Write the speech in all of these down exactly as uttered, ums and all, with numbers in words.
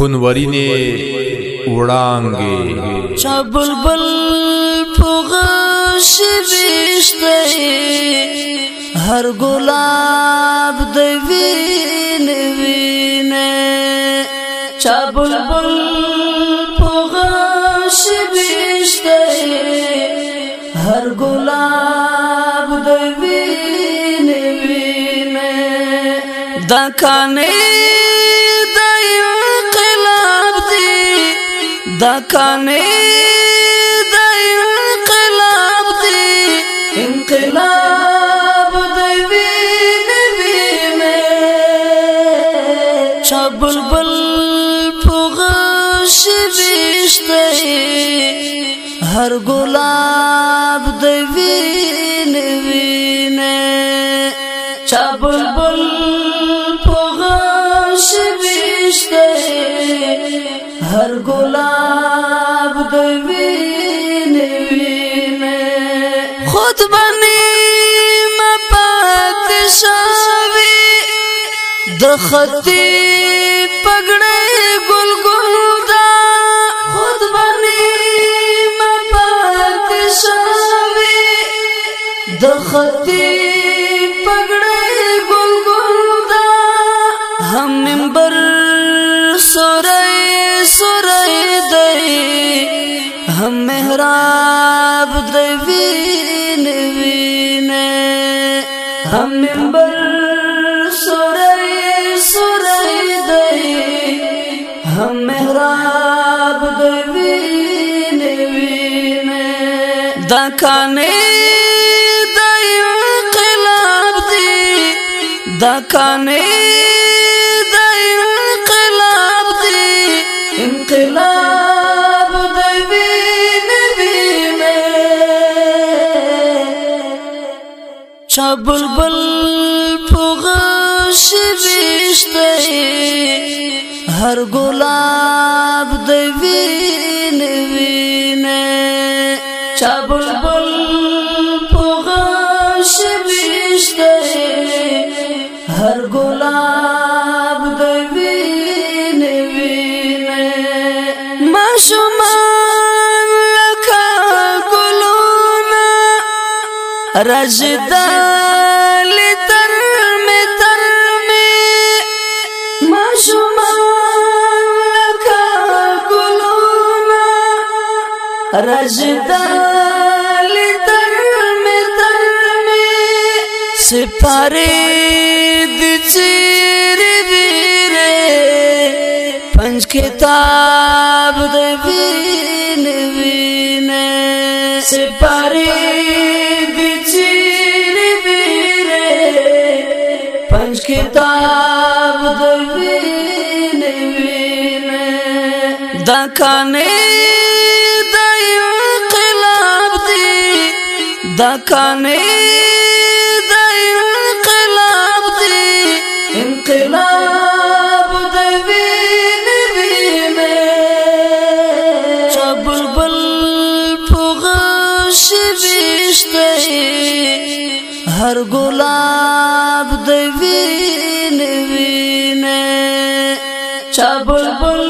خونورینه وړانګې چا بلبل پغش بشته هر ګلاب د وین وین چا بلبل پغش بشته هر ګلاب د وین وین دا کانه دا کانے دا انقلاب دی انقلاب دی وین وین چا بلبل پغش بشتے ہر گلاب دی وین وین چا بلبل پغش بشتے ہر گلاب د وین وین خود بنی مپات شاوی د خطی پگڑے گل گل دا خود بنی مپات شاوی د خطی پگڑے گل گل دا ہم منبر سورے سورے دے ہم محراب دے وین وین ہم منبر سورے سورے دے ہم محراب دے وین وین دا کانے دا انقلاب دی دا کانے انقلاب د وین وین چا بلبل پغش بشته هر گلاب د وین وین چا بلبل پغش بشته هر گلاب د شمان لکا گلونا رجدہ لتر میں تر میں ما شمان لکا گلونا رجدہ لتر میں تر میں سپارے دی چیری بیرے پنج کتاب د وین وین سپاری دی چیری بیرے پنج کتاب د وین وین دا کانے دا انقلاب دی دا کانے دا انقلاب دی انقلاب د وین وین چا بلبل پغش بشتے ہر گلاب د وین وین چا بلبل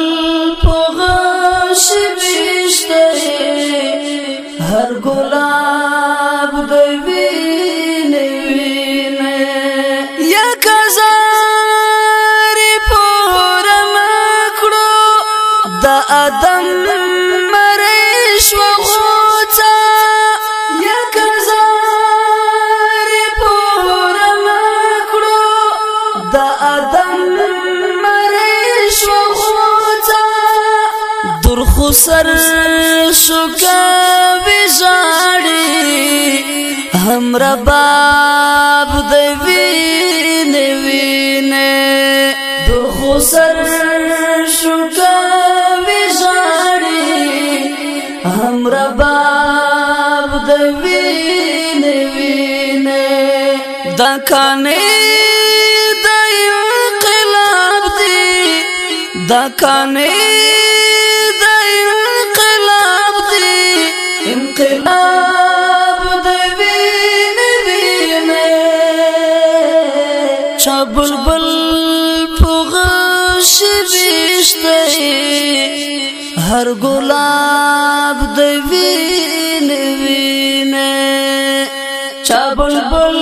پغش بشتے ہر گلاب د وین وین یا کزار پور مکڑو دا ادم مرش و غوطا یا کزار پور مکڑو دا ادم مرش و غوطا در خسر شکا بجاڑی ہمرا باب د وین وین در خسر شکا ہمرا باب د وین وین دا کانے دا انقلاب دی دا کانے دا انقلاب دی انقلاب د وین وین چا بلبل پغش بشته وشته هر ګلاب د وین وین چا بلبل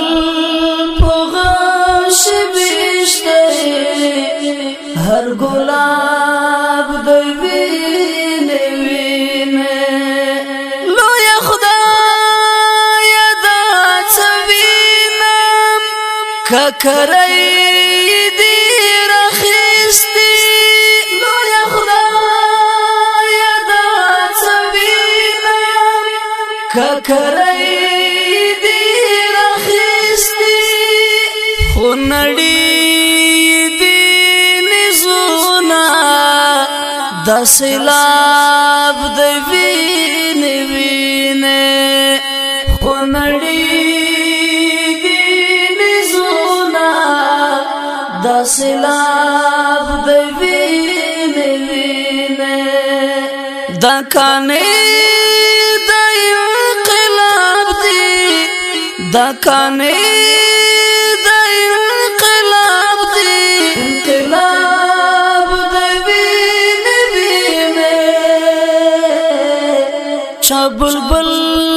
پغش وشته هر ګلاب د وین وین لو یا خدای دا څوینم ککرای دی رخصتی لو یا خدای دا څوینم ککرای دی رخصتی خو نړۍ دا سیلاب د وین وین خو نړۍ دی نزونا دا سیلاب د وین وین دا کانې د انقلاب دی دا کانې د انقلاب دی انقلاب چا بلبل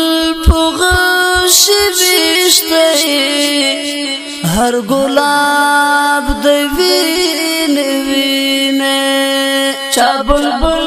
پغش وشته هر ګلاب د وین وین چا بلبل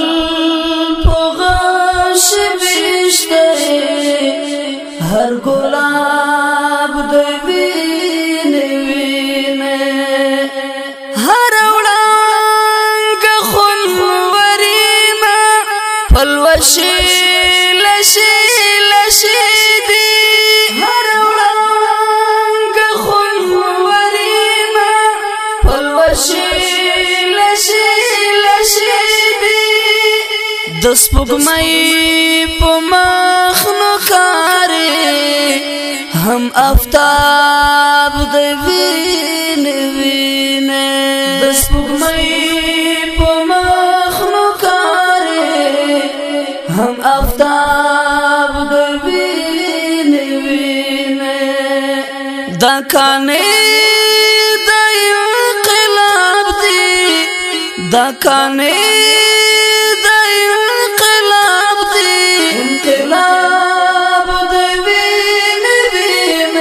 پغش وشته هر ګلاب د وین وین هر وړانګ خونورینا پلوشي لشی لشی دی هر وړانګ خونورینا پلوشي لشی لشی دی د سپوږمۍ په مخ نو کارې هم آفتاب د وین وین د سپوږمۍ په مخ نو کارې هم آفتاب د وین وین دا کانې د انقلاب دی دا کانې د انقلاب دی انقلاب د وین وین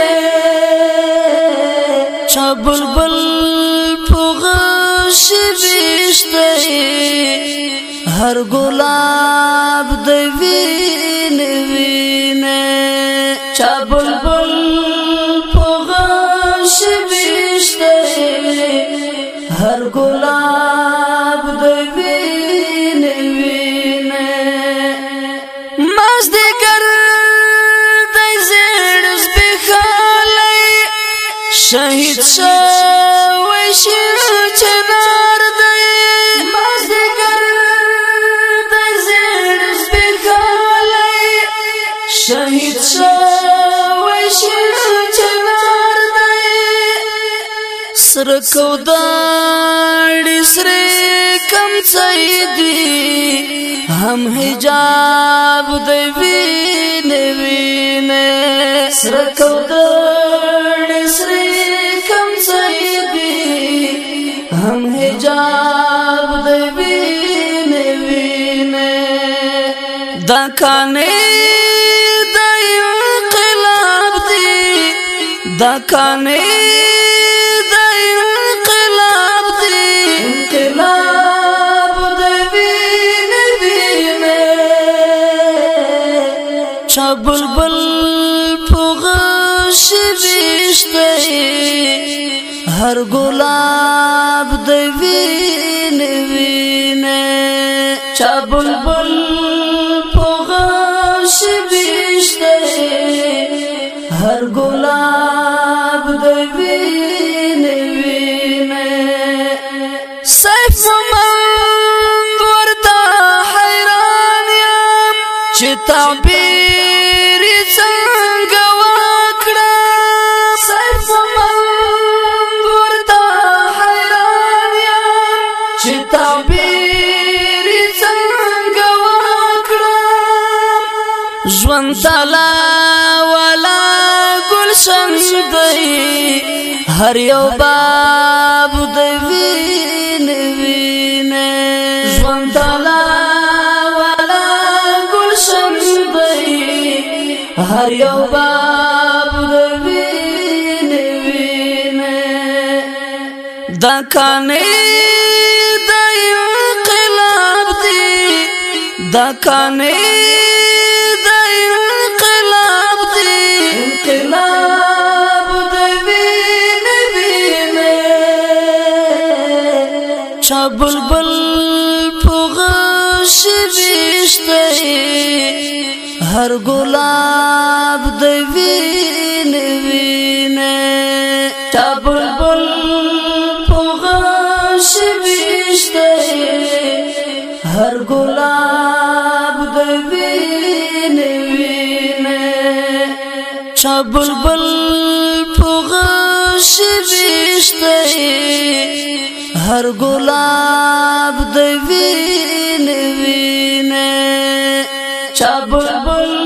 چا بلبل پغش وشته هر ګلاب د وین وین چا بلبل پغش وشته هر ګلاب د وین وین مازدیګر د زړه سپیخاله شهید شوی شو چنار دی مازدیګر شهید شوی شو چنار دی سرکو داړي سره کم دی هم حجاب د وین وین سرکو داړي سره کم دی هم حجاب د وین وین دا کانې دا کانې د انقلاب دی انقلاب د وین وین چا بلبل پغش وشته هر ګلاب د وین وین چا بلبل پغش وشته هر ګلاب د وین وین سیف مومند ورته حیران یم چې تعبیر څنګه وکړم سیف مومند ورته حیران یم چې تعبیر څنګه وکړم ژوند تعالی والا گلشن دی هر یو باب د وین وین دا کانی دا انقلاب دی دا کانی دا انقلاب دی انقلاب دا وین وین چا بلبل پغش بیشتے ہر گلاب دا وین وین چا بلبل ہر گلاب د وین وین چا بلبل پغش بیشتے ہر گلاب د وین وین چا بلبل